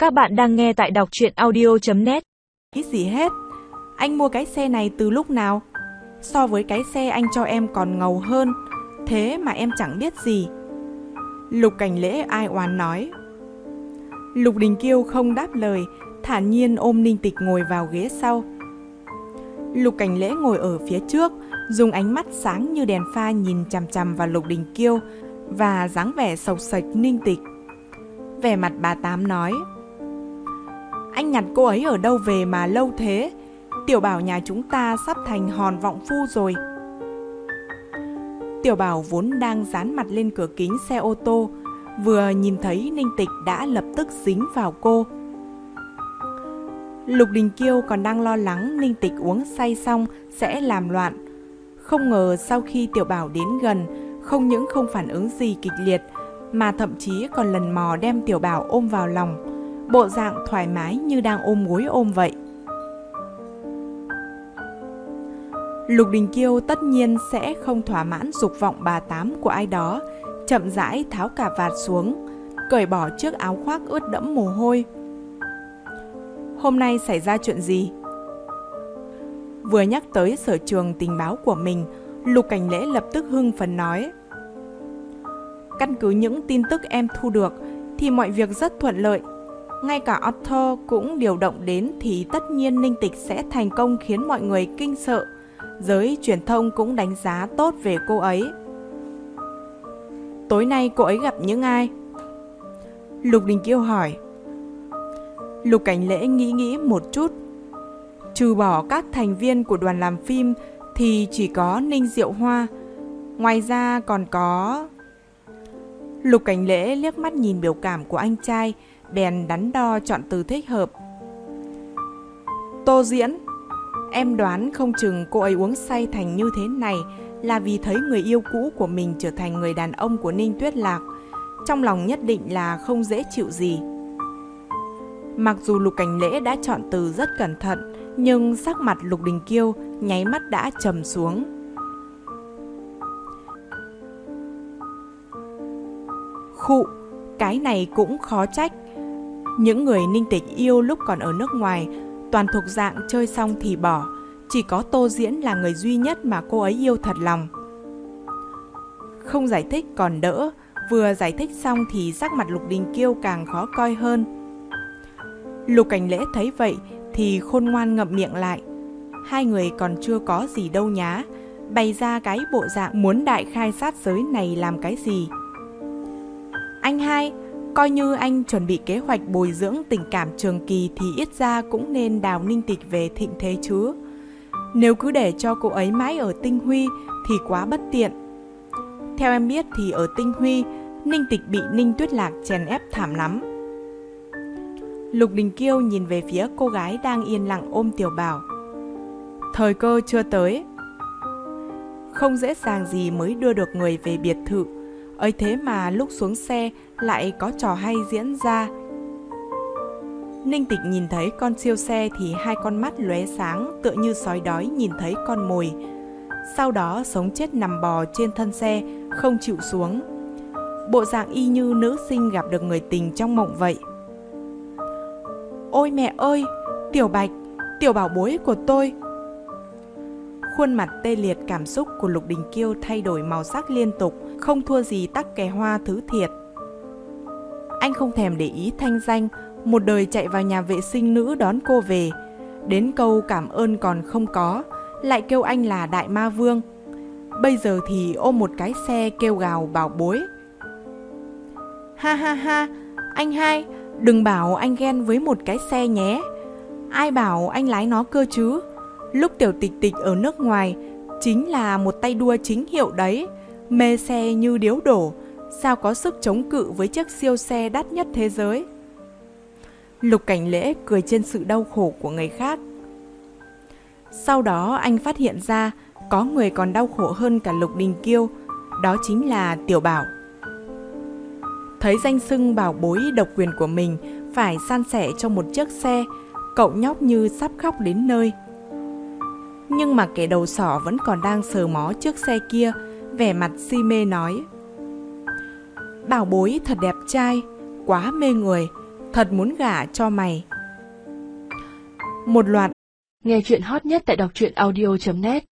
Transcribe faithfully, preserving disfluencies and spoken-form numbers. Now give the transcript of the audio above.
Các bạn đang nghe tại đọc truyện audio chấm net. Ý gì hết. Anh mua cái xe này từ lúc nào? So với cái xe anh cho em còn ngầu hơn. Thế mà em chẳng biết gì. Lục Cảnh Lễ ai oán nói. Lục Đình Kiêu không đáp lời, thản nhiên ôm Ninh Tịch ngồi vào ghế sau. Lục Cảnh Lễ ngồi ở phía trước, dùng ánh mắt sáng như đèn pha nhìn chằm chằm vào Lục Đình Kiêu và dáng vẻ sộc sạch Ninh Tịch. Vẻ mặt bà Tám nói: Anh nhặt cô ấy ở đâu về mà lâu thế? Tiểu Bảo nhà chúng ta sắp thành hòn vọng phu rồi. Tiểu Bảo vốn đang dán mặt lên cửa kính xe ô tô, vừa nhìn thấy Ninh Tịch đã lập tức dính vào cô. Lục Đình Kiêu còn đang lo lắng Ninh Tịch uống say xong sẽ làm loạn. Không ngờ sau khi Tiểu Bảo đến gần, không những không phản ứng gì kịch liệt, mà thậm chí còn lần mò đem Tiểu Bảo ôm vào lòng, bộ dạng thoải mái như đang ôm gối ôm vậy. Lục Đình Kiêu tất nhiên sẽ không thỏa mãn dục vọng bà Tám của ai đó, chậm rãi tháo cà vạt xuống, cởi bỏ chiếc áo khoác ướt đẫm mồ hôi. Hôm nay xảy ra chuyện gì? Vừa nhắc tới sở trường tình báo của mình, Lục Cảnh Lễ lập tức hưng phấn nói: Căn cứ những tin tức em thu được thì mọi việc rất thuận lợi. Ngay cả Arthur cũng điều động đến thì tất nhiên Ninh Tịch sẽ thành công khiến mọi người kinh sợ. Giới truyền thông cũng đánh giá tốt về cô ấy. Tối nay cô ấy gặp những ai? Lục Đình Kiêu hỏi. Lục Cảnh Lễ nghĩ nghĩ một chút. Trừ bỏ các thành viên của đoàn làm phim thì chỉ có Ninh Diệu Hoa. Ngoài ra còn có... Lục Cảnh Lễ liếc mắt nhìn biểu cảm của anh trai, bèn đắn đo chọn từ thích hợp. Tô Diễn. Em đoán không chừng cô ấy uống say thành như thế này là vì thấy người yêu cũ của mình trở thành người đàn ông của Ninh Tuyết Lạc. Trong lòng nhất định là không dễ chịu gì. Mặc dù Lục Cảnh Lễ đã chọn từ rất cẩn thận, nhưng sắc mặt Lục Đình Kiêu nháy mắt đã trầm xuống. Khụ, cái này cũng khó trách. Những người Ninh Tịch yêu lúc còn ở nước ngoài toàn thuộc dạng chơi xong thì bỏ. Chỉ có Tô Diễn là người duy nhất mà cô ấy yêu thật lòng. Không giải thích còn đỡ, vừa giải thích xong thì sắc mặt Lục Đình Kiêu càng khó coi hơn. Lục Cảnh Lễ thấy vậy thì khôn ngoan ngậm miệng lại. Hai người còn chưa có gì đâu nhá, bày ra cái bộ dạng muốn đại khai sát giới này làm cái gì? Anh hai, coi như anh chuẩn bị kế hoạch bồi dưỡng tình cảm trường kỳ thì ít ra cũng nên đào Ninh Tịch về thịnh thế chứ. Nếu cứ để cho cô ấy mãi ở Tinh Huy thì quá bất tiện. Theo em biết thì ở Tinh Huy, Ninh Tịch bị Ninh Tuyết Lạc chèn ép thảm lắm. Lục Đình Kiêu nhìn về phía cô gái đang yên lặng ôm Tiểu Bảo. Thời cơ chưa tới. Không dễ dàng gì mới đưa được người về biệt thự. Ấy thế mà lúc xuống xe lại có trò hay diễn ra. Ninh Tịch nhìn thấy con siêu xe thì hai con mắt lóe sáng tựa như sói đói nhìn thấy con mồi. Sau đó sống chết nằm bò trên thân xe, không chịu xuống. Bộ dạng y như nữ sinh gặp được người tình trong mộng vậy. Ôi mẹ ơi, Tiểu Bạch, tiểu bảo bối của tôi. Khuôn mặt tê liệt cảm xúc của Lục Đình Kiêu thay đổi màu sắc liên tục, không thua gì tắc kè hoa thứ thiệt. Anh không thèm để ý thanh danh, một đời chạy vào nhà vệ sinh nữ đón cô về. Đến câu cảm ơn còn không có, lại kêu anh là đại ma vương. Bây giờ thì ôm một cái xe kêu gào bảo bối. Ha ha ha, anh hai, đừng bảo anh ghen với một cái xe nhé. Ai bảo anh lái nó cơ chứ? Lúc Tiểu Tịch Tịch ở nước ngoài chính là một tay đua chính hiệu đấy. Mê xe như điếu đổ, sao có sức chống cự với chiếc siêu xe đắt nhất thế giới? Lục Cảnh Lễ cười trên sự đau khổ của người khác. Sau đó anh phát hiện ra có người còn đau khổ hơn cả Lục Đình Kiêu, đó chính là Tiểu Bảo. Thấy danh xưng bảo bối độc quyền của mình phải san sẻ cho một chiếc xe, cậu nhóc như sắp khóc đến nơi. Nhưng mà kẻ đầu sỏ vẫn còn đang sờ mó chiếc xe kia, vẻ mặt si mê nói: Bảo bối thật đẹp trai, quá mê người, thật muốn gả cho mày. Một loạt Nghe chuyện hot nhất tại đọc truyện audio chấm net.